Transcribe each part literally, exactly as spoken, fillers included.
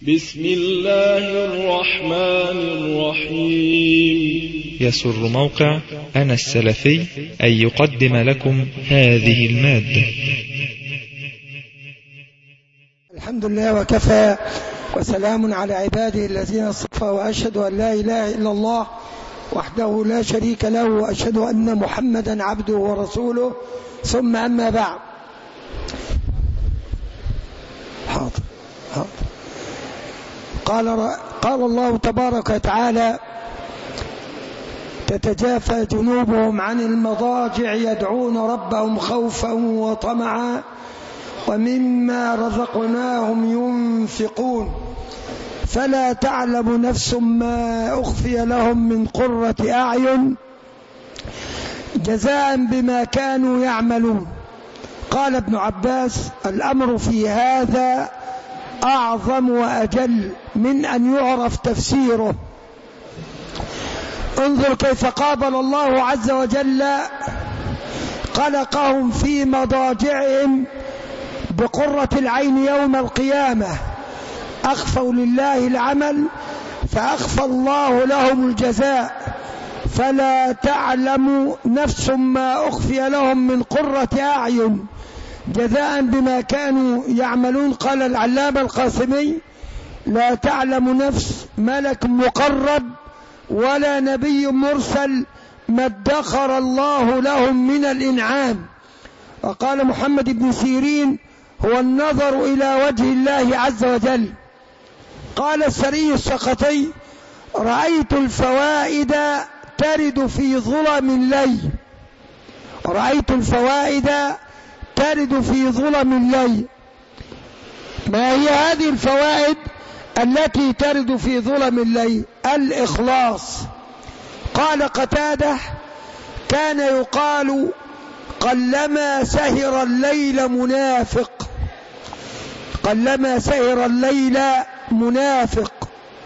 بسم الله الرحمن الرحيم. يسر موقع أنا السلفي أن يقدم لكم هذه المادة. الحمد لله وكفى، وسلام على عباده الذين اصطفى، وأشهد أن لا إله إلا الله وحده لا شريك له، وأشهد أن محمدا عبده ورسوله، ثم أما بعد. حاضر حاضر. قال, قال الله تبارك وتعالى: تتجافى جنوبهم عن المضاجع يدعون ربهم خوفا وطمعا ومما رزقناهم ينفقون فلا تعلم نفس ما أخفي لهم من قرة أعين جزاء بما كانوا يعملون. قال ابن عباس: الأمر في هذا أعظم وأجل من أن يعرف تفسيره. انظر كيف قابل الله عز وجل قلقهم في مضاجعهم بقرة العين يوم القيامة. أخفوا لله العمل فأخفى الله لهم الجزاء، فلا تعلم نفس ما أخفي لهم من قرة أعين جزاء بما كانوا يعملون. قال العلامة القاسمي: لا تعلم نفس ملك مقرب ولا نبي مرسل ما ادخر الله لهم من الإنعام. وقال محمد بن سيرين: هو النظر إلى وجه الله عز وجل. قال السري السقطي: رأيت الفوائد ترد في ظلم الليل. رأيت الفوائد ترد في ظلم الليل. ما هي هذه الفوائد التي ترد في ظلم الليل؟ الإخلاص. قال قتادة: كان يقال قلما سهر الليل منافق، قلما سهر الليل منافق.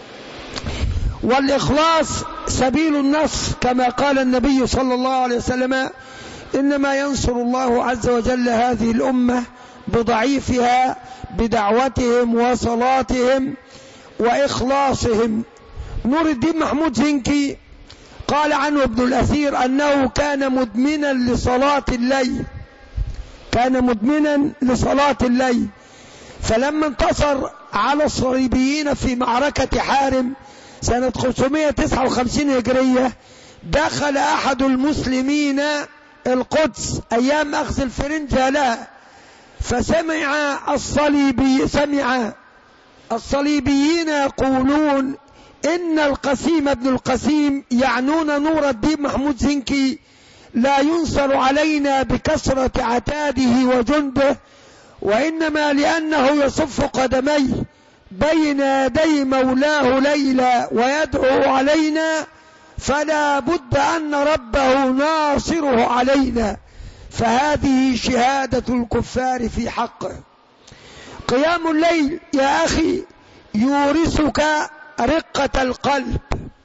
والإخلاص سبيل النصر، كما قال النبي صلى الله عليه وسلم: إنما ينصر الله عز وجل هذه الأمة بضعيفها بدعوتهم وصلاتهم وإخلاصهم. نور الدين محمود زنكي قال عنه ابن الأثير أنه كان مدمنا لصلاة الليل، كان مدمنا لصلاة الليل. فلما انتصر على الصليبيين في معركة حارم سنة خمسمائة وتسعة وخمسين هجرية، دخل أحد المسلمين القدس أيام أخذ الفرنجة لها، فسمع الصليبي سمع الصليبيين يقولون إن القسيم ابن القسيم، يعنون نور الدين محمود زنكي، لا ينصر علينا بكثرة عتاده وجنده، وإنما لأنه يصف قدميه بين يدي مولاه ليلا ويدعو علينا، فلا بد أن ربه ناصره علينا. فهذه شهادة الكفار في حقه. قيام الليل يا أخي يورثك رقة القلب،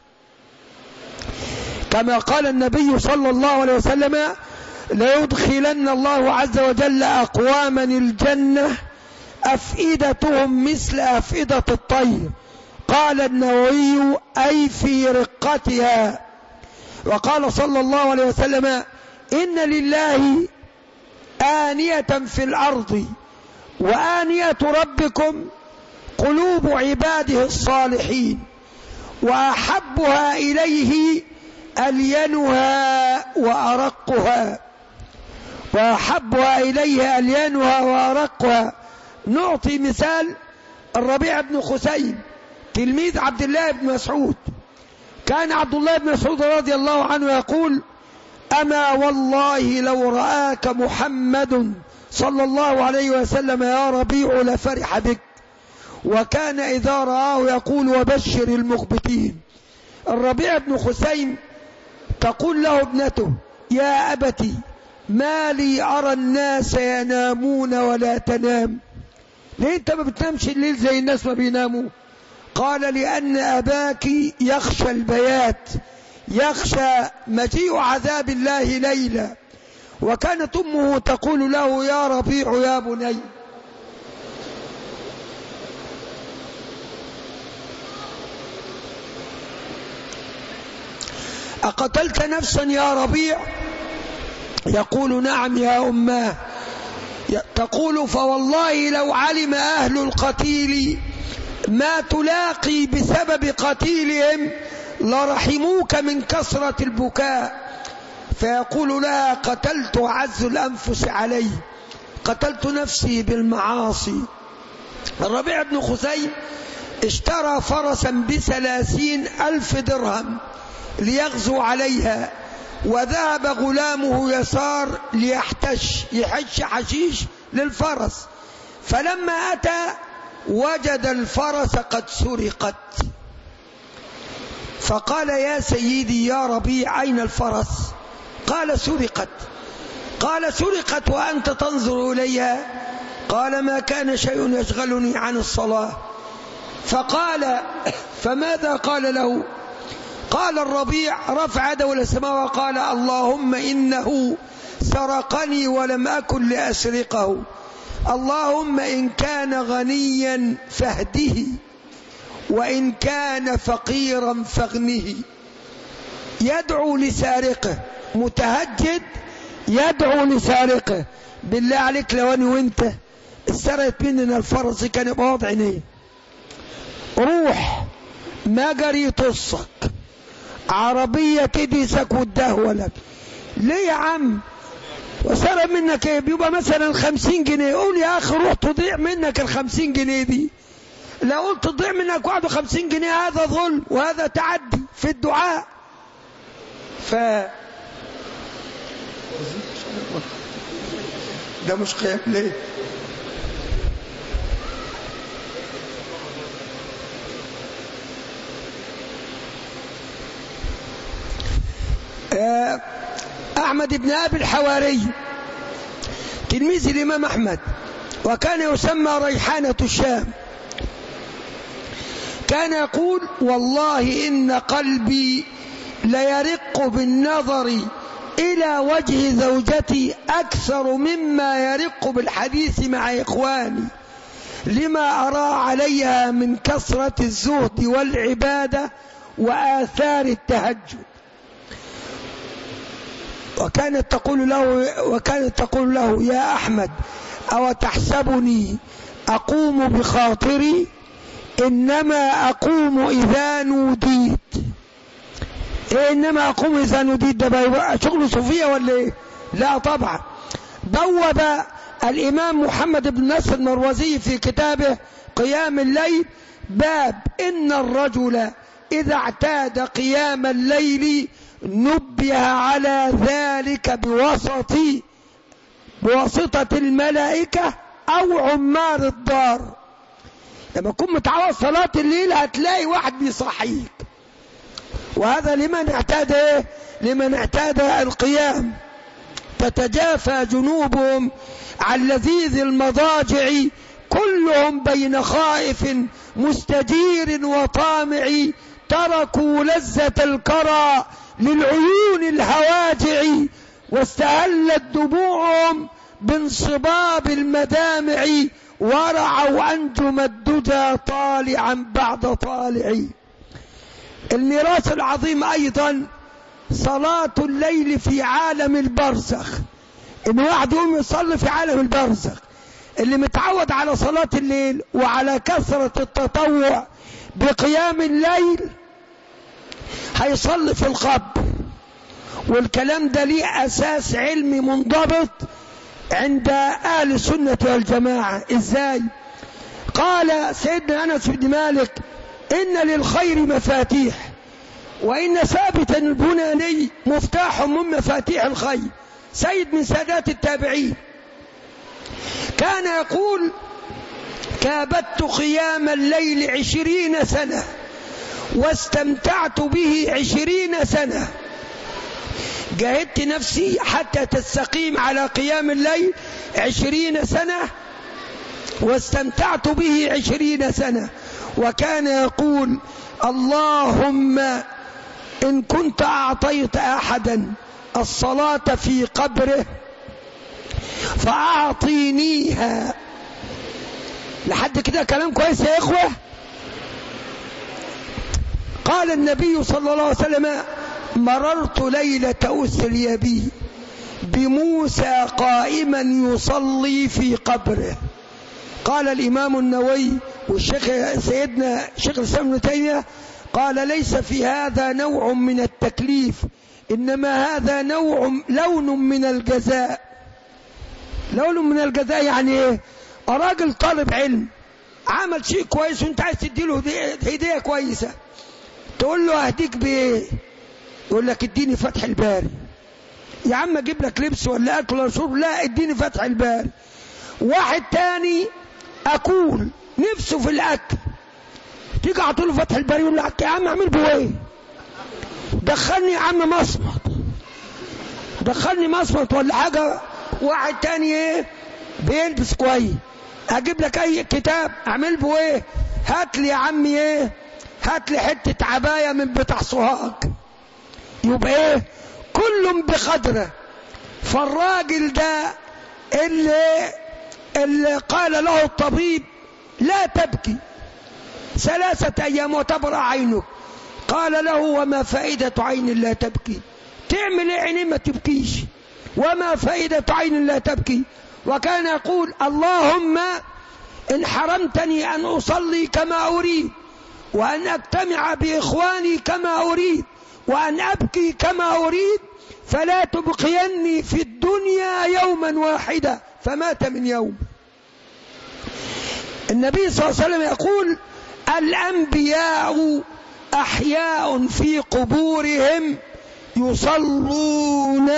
كما قال النبي صلى الله عليه وسلم: ليدخلن الله عز وجل أقواما الجنة أفئدتهم مثل أفئدة الطير. قال النووي: أي في رقتها. وقال صلى الله عليه وسلم: إن لله آنية في الأرض وآنية ربكم قلوب عباده الصالحين، وأحبها إليه ألينها وأرقها، وأحبها إليه ألينها وأرقها. نعطي مثال: الربيع بن خثيم تلميذ عبد الله بن مسعود، كان عبد الله بن مسعود رضي الله عنه يقول: أما والله لو رآك محمد صلى الله عليه وسلم يا ربيع لفرح بك. وكان إذا رآه يقول: وبشر المخبتين. الربيع بن خثيم تقول له ابنته: يا أبتي ما لي أرى الناس ينامون ولا تنام، ليه أنت ما بتنامش الليل زي الناس ما بيناموا؟ قال: لأن أباك يخشى البيات، يخشى مجيء عذاب الله ليلا. وكانت أمه تقول له: يا ربيع يا بني أقتلت نفسا يا ربيع؟ يقول نعم يا أماه. تقول فوالله لو علم أهل القتيل ما تلاقي بسبب قتيلهم لرحموك من كثرة البكاء. فيقول لها قتلت عز الأنفس علي، قتلت نفسي بالمعاصي. الربيع بن خثيم اشترى فرسا بثلاثين ألف درهم ليغزو عليها، وذهب غلامه يسار ليحتش يحش حشيش للفرس، فلما أتى وجد الفرس قد سرقت، فقال يا سيدي يا ربيع أين الفرس؟ قال سرقت. قال سرقت وأنت تنظر إليها؟ قال ما كان شيء يشغلني عن الصلاة. فقال فماذا قال له؟ قال الربيع رفع يده إلى السماء وقال اللهم إنه سرقني ولم أكن لأسرقه، اللهم إن كان غنيا فاهده وإن كان فقيرا فاغنه. يدعو لسارقه، متهجد يدعو لسارقه. بالله عليك لو أنا وانت استرقت مننا الفرس كان يبقى وضعنا ايه؟ روح ما جري تصك عربية تديسك وتدهولك ليه يا عم؟ وسرق منك ايه؟ بيبقى مثلا خمسين جنيه. قول يا اخي روح تضيع منك الخمسين جنيه دي. لو قلت تضيع منك واحد وخمسين جنيه هذا ظلم وهذا تعدي في الدعاء. ف ده مش قيام ليه؟ أحمد بن أبي الحواري تلميذ الإمام أحمد، وكان يسمى ريحانة الشام، كان يقول والله إن قلبي ليرق بالنظر إلى وجه زوجتي أكثر مما يرق بالحديث مع إخواني، لما أرى عليها من كثرة الزهد والعبادة وآثار التهجد. وكانت تقول له وكانت تقول له يا أحمد أو تحسبني أقوم بخاطري؟ إنما أقوم إذا نوديت. إيه إنما أقوم إذا نوديت؟ ده بقى شغل صوفية ولا إيه؟ لا طبعا. بوب الإمام محمد بن نصر المروزي في كتابه قيام الليل باب إن الرجل إذا اعتاد قيام الليل نبه على ذلك بوسط بواسطة الملائكة أو عمار الدار. لما تكون متعود صلاة الليل هتلاقي واحد بيصحيك، وهذا لمن اعتاد ايه؟ لمن اعتاد القيام. تتجافى جنوبهم عن لذيذ المضاجع كلهم بين خائف مستجير وطامع، تركوا لذة الكرى للعيون الهواجع، واستهلت دموعهم بانصباب المدامع، ورعوا أنجم الدجى طالعا بعد طالع. الميراث العظيم أيضا صلاة الليل في عالم البرزخ، إن واحد يقوم يصلي في عالم البرزخ. اللي متعود على صلاة الليل وعلى كثرة التطوع بقيام الليل هيصلي في القبر، والكلام ده ليه أساس علمي منضبط عند أهل السنة والجماعة. إزاي؟ قال سيدنا أنس بن مالك إن للخير مفاتيح، وإن ثابتا البناني مفتاح من مفاتيح الخير، سيد من سادات التابعين، كان يقول كابدت قيام الليل عشرين سنة واستمتعت به عشرين سنة. جاهدت نفسي حتى تستقيم على قيام الليل عشرين سنة واستمتعت به عشرين سنة. وكان يقول اللهم إن كنت أعطيت أحدا الصلاة في قبره فأعطينيها. لحد كده كلام كويس يا إخوة. قال النبي صلى الله عليه وسلم مررت ليلة أسري بي بموسى قائما يصلي في قبره. قال الإمام النووي والشيخ سيدنا شيخ الإسلام ابن تيمية قال ليس في هذا نوع من التكليف، إنما هذا نوع لون من الجزاء. لون من الجزاء يعني ايه؟ راجل طالب علم عمل شيء كويس وانت عايز تديله هدية كويسة، تقول له اهديك بايه؟ يقول لك اديني فتح الباري. يا عم اجيب لك لبس ولا اكل ولا شرب؟ لا، اديني فتح الباري. واحد تاني اكول نفسه في الاكل، تيجي اعطيله فتح الباري يقول لك يا عم اعمل بيه ايه؟ دخلني يا عم مصمت، دخلني مصمت ولا حاجه. واحد تاني ايه بيلبس كويس، اجيب لك اي كتاب اعمل بيه ايه؟ هات لي يا عمي ايه؟ هات لي حته عبايه من بتاع سوهاج. يبقى ايه؟ كل بقدره. فالراجل ده اللي اللي قال له الطبيب لا تبكي ثلاثة أيام وتبرأ عينك، قال له وما فائدة عين لا تبكي؟ تعمل ايه عينين ما تبكيش؟ وما فائدة عين لا تبكي؟ وكان يقول اللهم إن حرمتني أن أصلي كما أريد، وأن أجتمع بإخواني كما أريد، وأن أبكي كما أريد، فلا تبقيني في الدنيا يوما واحدا. فمات من يوم. النبي صلى الله عليه وسلم يقول الأنبياء أحياء في قبورهم يصلون.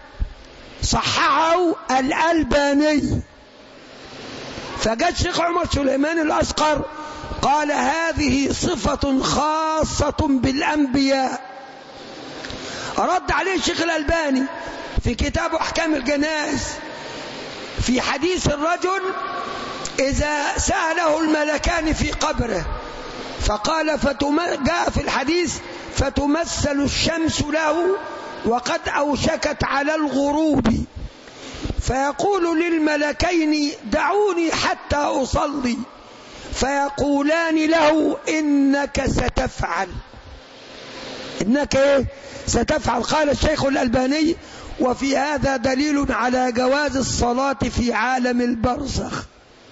صححه الألباني. فجاء الشيخ عمر سليمان الأصقر قال هذه صفة خاصة بالأنبياء. رد عليه الشيخ الألباني في كتاب أحكام الجنائز في حديث الرجل إذا سأله الملكان في قبره فقال فتم... جاء في الحديث فتمثل الشمس له وقد أوشكت على الغروب، فيقول للملكين دعوني حتى أصلي، فيقولان له إنك ستفعل. إنك إيه؟ ستفعل. قال الشيخ الألباني وفي هذا دليل على جواز الصلاة في عالم البرزخ.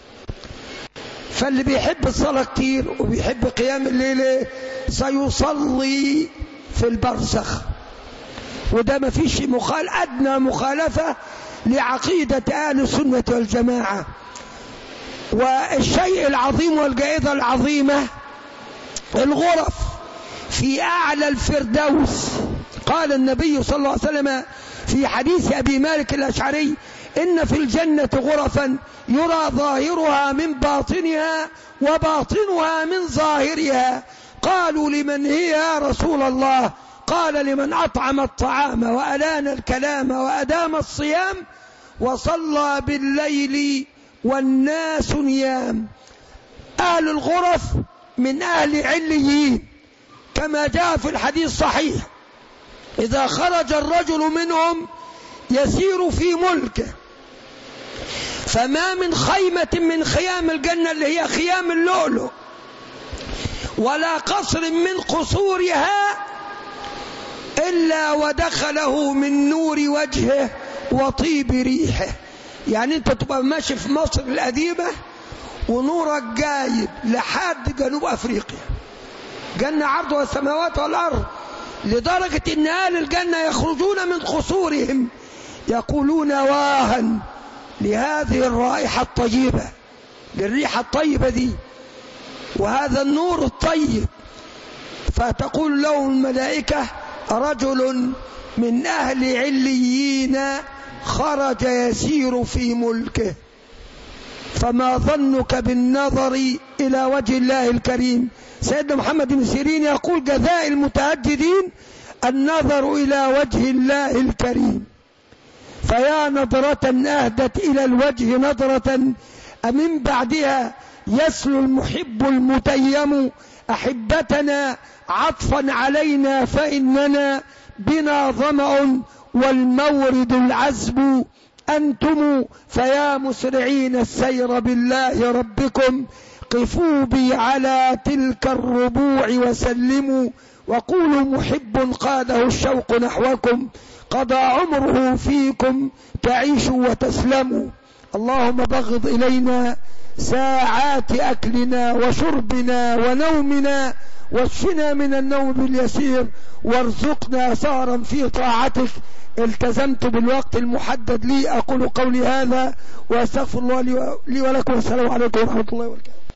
فاللي بيحب الصلاة كتير وبيحب قيام الليل سيصلي في البرزخ، وده ما فيش مخال أدنى مخالفة لعقيدة أهل السنة والجماعة. والشيء العظيم والجائزة العظيمة الغرف في أعلى الفردوس. قال النبي صلى الله عليه وسلم في حديث أبي مالك الأشعري إن في الجنة غرفا يرى ظاهرها من باطنها وباطنها من ظاهرها. قالوا لمن هي يا رسول الله؟ قال لمن أطعم الطعام وألان الكلام وأدام الصيام وصلى بالليل والناس نيام. أهل الغرف من أهل عليين كما جاء في الحديث صحيح إذا خرج الرجل منهم يسير في ملكه فما من خيمة من خيام الجنة اللي هي خيام اللؤلؤ ولا قصر من قصورها إلا ودخله من نور وجهه وطيب ريحه. يعني انت تبقى ماشي في مصر القديمة ونورك جايب لحد جنوب أفريقيا، جنة عرضها السماوات والأرض، لدرجة ان أهل الجنة يخرجون من قصورهم يقولون واها لهذه الرائحة الطيبة، للريحة الطيبة دي وهذا النور الطيب. فتقول له الملائكة رجل من أهل عليين خرج يسير في ملكه. فما ظنك بالنظر إلى وجه الله الكريم؟ سيدنا محمد بن سيرين يقول جزاء المتهجدين النظر إلى وجه الله الكريم. فيا نظرة أهدت إلى الوجه نظرة أمن بعدها يسلو المحب المتيم أحبتنا عطفا علينا فإننا بنا ظمأ والمورد العزب أنتم. فيا مسرعين السير بالله ربكم قفوا بي على تلك الربوع وسلموا وقولوا محب قاده الشوق نحوكم قضى عمره فيكم تعيشوا وتسلموا. اللهم بغض إلينا ساعات أكلنا وشربنا ونومنا واشفنا من النوم باليسير وارزقنا سهرا في طاعتك. التزمت بالوقت المحدد لي. أقول قولي هذا وأستغفر الله لي ولكم. والسلام عليكم ورحمة الله وبركاته.